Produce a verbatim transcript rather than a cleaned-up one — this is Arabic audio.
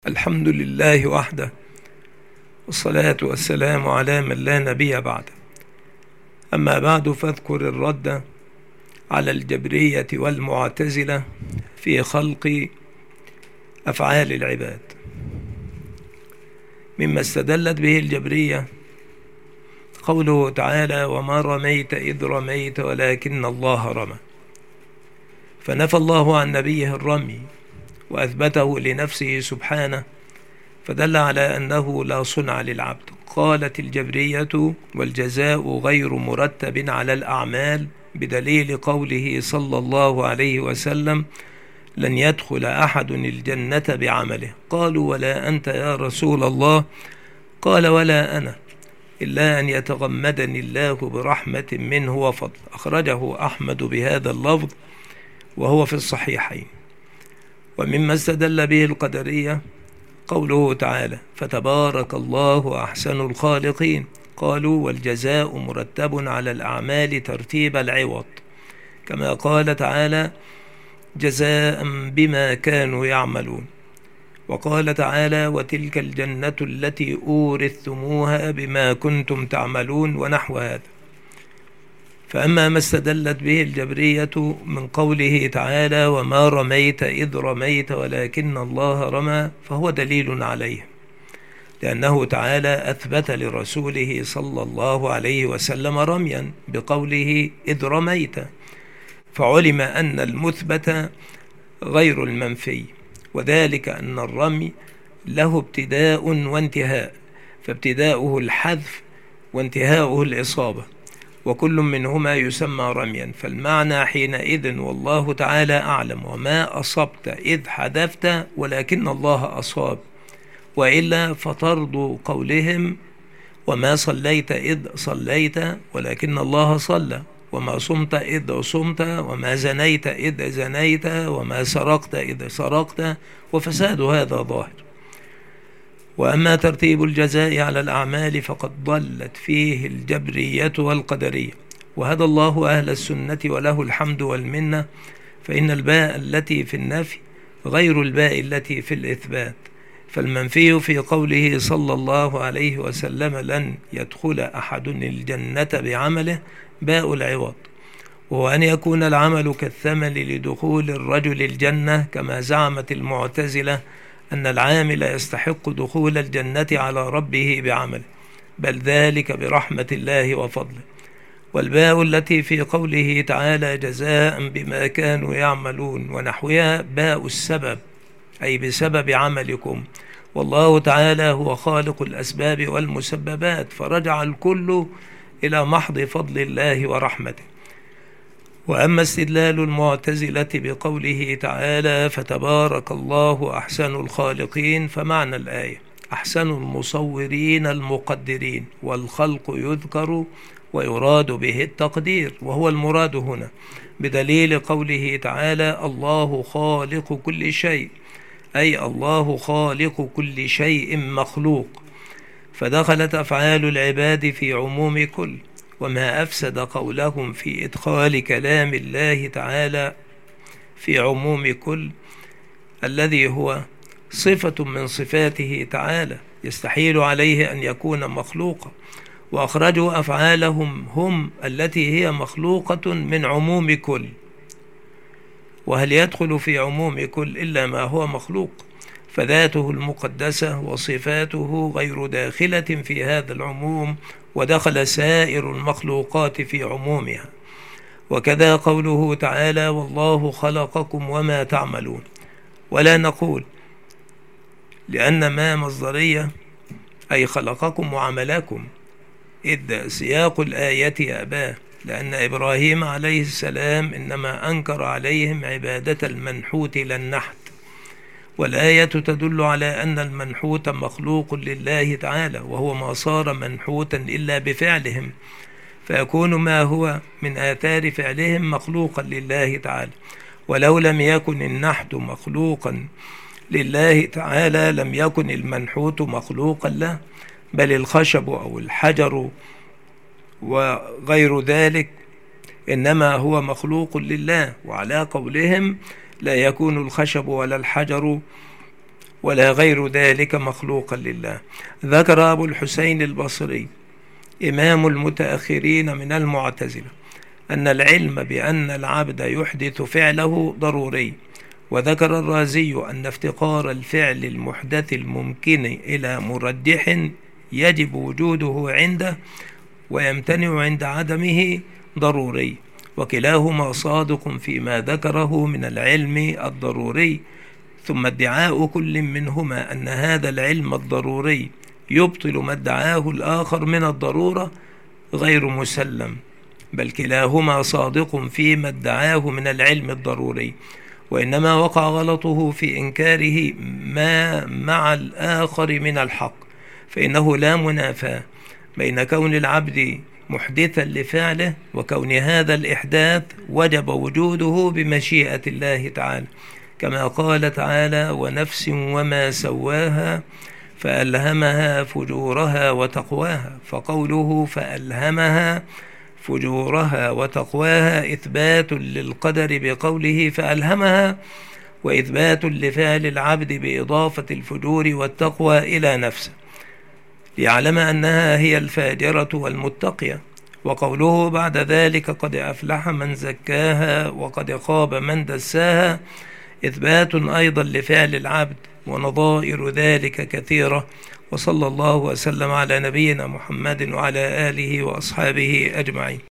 الحمد لله وحده، والصلاة والسلام على من لا نبي بعده. أما بعد، فاذكر الرد على الجبرية والمعتزلة في خلق أفعال العباد. مما استدلت به الجبرية قوله تعالى: وما رميت إذ رميت ولكن الله رمى. فنفى الله عن نبيه الرمي وأثبته لنفسه سبحانه، فدل على أنه لا صنع للعبد. قالت الجبرية: والجزاء غير مرتب على الأعمال، بدليل قوله صلى الله عليه وسلم: لن يدخل أحد الجنة بعمله. قالوا: ولا أنت يا رسول الله؟ قال: ولا أنا، إلا أن يتغمدني الله برحمة منه وفضل. أخرجه أحمد بهذا اللفظ وهو في الصحيحين. ومما استدل به القدرية قوله تعالى: فتبارك الله أحسن الخالقين. قالوا: والجزاء مرتب على الأعمال ترتيب العوض، كما قال تعالى: جزاء بما كانوا يعملون. وقال تعالى: وتلك الجنة التي أورثتموها بما كنتم تعملون، ونحو هذا. فأما ما استدلت به الجبرية من قوله تعالى: وما رميت إذ رميت ولكن الله رمى، فهو دليل عليه، لأنه تعالى أثبت لرسوله صلى الله عليه وسلم رميا بقوله إذ رميت، فعلم أن المثبت غير المنفي، وذلك أن الرمي له ابتداء وانتهاء، فابتداؤه الحذف وانتهاؤه الإصابة، وكل منهما يسمى رميا. فالمعنى حينئذ والله تعالى أعلم: وما أصبت إذ حذفت ولكن الله أصاب. وإلا فطرد قولهم: وما صليت إذ صليت ولكن الله صلى، وما صمت إذ صمت، وما زنيت إذ زنيت، وما سرقت إذ سرقت، وفساد هذا ظاهر. وأما ترتيب الجزاء على الأعمال فقد ضلت فيه الجبرية والقدرية، وهدى الله أهل السنة وله الحمد والمنة. فإن الباء التي في النفي غير الباء التي في الإثبات، فالمنفي في قوله صلى الله عليه وسلم: لن يدخل أحد الجنة بعمله، باء العوض، وهو أن يكون العمل كالثمن لدخول الرجل الجنة، كما زعمت المعتزلة أن العامل يستحق دخول الجنة على ربه بعمله، بل ذلك برحمة الله وفضله. والباء التي في قوله تعالى: جزاء بما كانوا يعملون، ونحوها باء السبب، أي بسبب عملكم، والله تعالى هو خالق الأسباب والمسببات، فرجع الكل إلى محض فضل الله ورحمته. وأما استدلال المعتزلة بقوله تعالى: فتبارك الله أحسن الخالقين، فمعنى الآية: أحسن المصورين المقدرين، والخلق يذكر ويراد به التقدير، وهو المراد هنا، بدليل قوله تعالى: الله خالق كل شيء، أي الله خالق كل شيء مخلوق. فدخلت أفعال العباد في عموم كل، وما أفسد قولهم في إدخال كلام الله تعالى في عموم كل، الذي هو صفة من صفاته تعالى يستحيل عليه أن يكون مخلوقا، وأخرجوا أفعالهم هم التي هي مخلوقة من عموم كل. وهل يدخل في عموم كل إلا ما هو مخلوق؟ فذاته المقدسة وصفاته غير داخلة في هذا العموم، ودخل سائر المخلوقات في عمومها. وكذا قوله تعالى: والله خلقكم وما تعملون. ولا نقول لأن ما مصدرية، أي خلقكم وعملكم، إذ سياق الآية أباه، لأن إبراهيم عليه السلام إنما أنكر عليهم عبادة المنحوت لا النحت، والآية تدل على أن المنحوت مخلوق لله تعالى، وهو ما صار منحوتا إلا بفعلهم، فيكون ما هو من آثار فعلهم مخلوقا لله تعالى. ولو لم يكن النحت مخلوقا لله تعالى لم يكن المنحوت مخلوقا له، بل الخشب أو الحجر وغير ذلك إنما هو مخلوق لله. وعلى قولهم لا يكون الخشب ولا الحجر ولا غير ذلك مخلوقا لله. ذكر أبو الحسين البصري إمام المتأخرين من المعتزلة أن العلم بأن العبد يحدث فعله ضروري. وذكر الرازي أن افتقار الفعل المحدث الممكن إلى مرجح يجب وجوده عنده ويمتنع عند عدمه ضروري، وكلاهما صادق فيما ذكره من العلم الضروري. ثم ادعاء كل منهما أن هذا العلم الضروري يبطل ما ادعاه الآخر من الضرورة غير مسلم، بل كلاهما صادق فيما ادعاه من العلم الضروري، وإنما وقع غلطه في إنكاره ما مع الآخر من الحق. فإنه لا منافاة بين كون العبد محدثا لفعله وكون هذا الإحداث وجب وجوده بمشيئة الله تعالى، كما قال تعالى: ونفس وما سواها فألهمها فجورها وتقواها. فقوله فألهمها فجورها وتقواها إثبات للقدر بقوله فألهمها، وإثبات لفعل العبد بإضافة الفجور والتقوى إلى نفسه ليعلم أنها هي الفاجرة والمتقية. وقوله بعد ذلك قد أفلح من زكاها وقد خاب من دساها إثبات أيضا لفعل العبد، ونظائر ذلك كثيرة. وصلى الله وسلم على نبينا محمد وعلى آله وأصحابه أجمعين.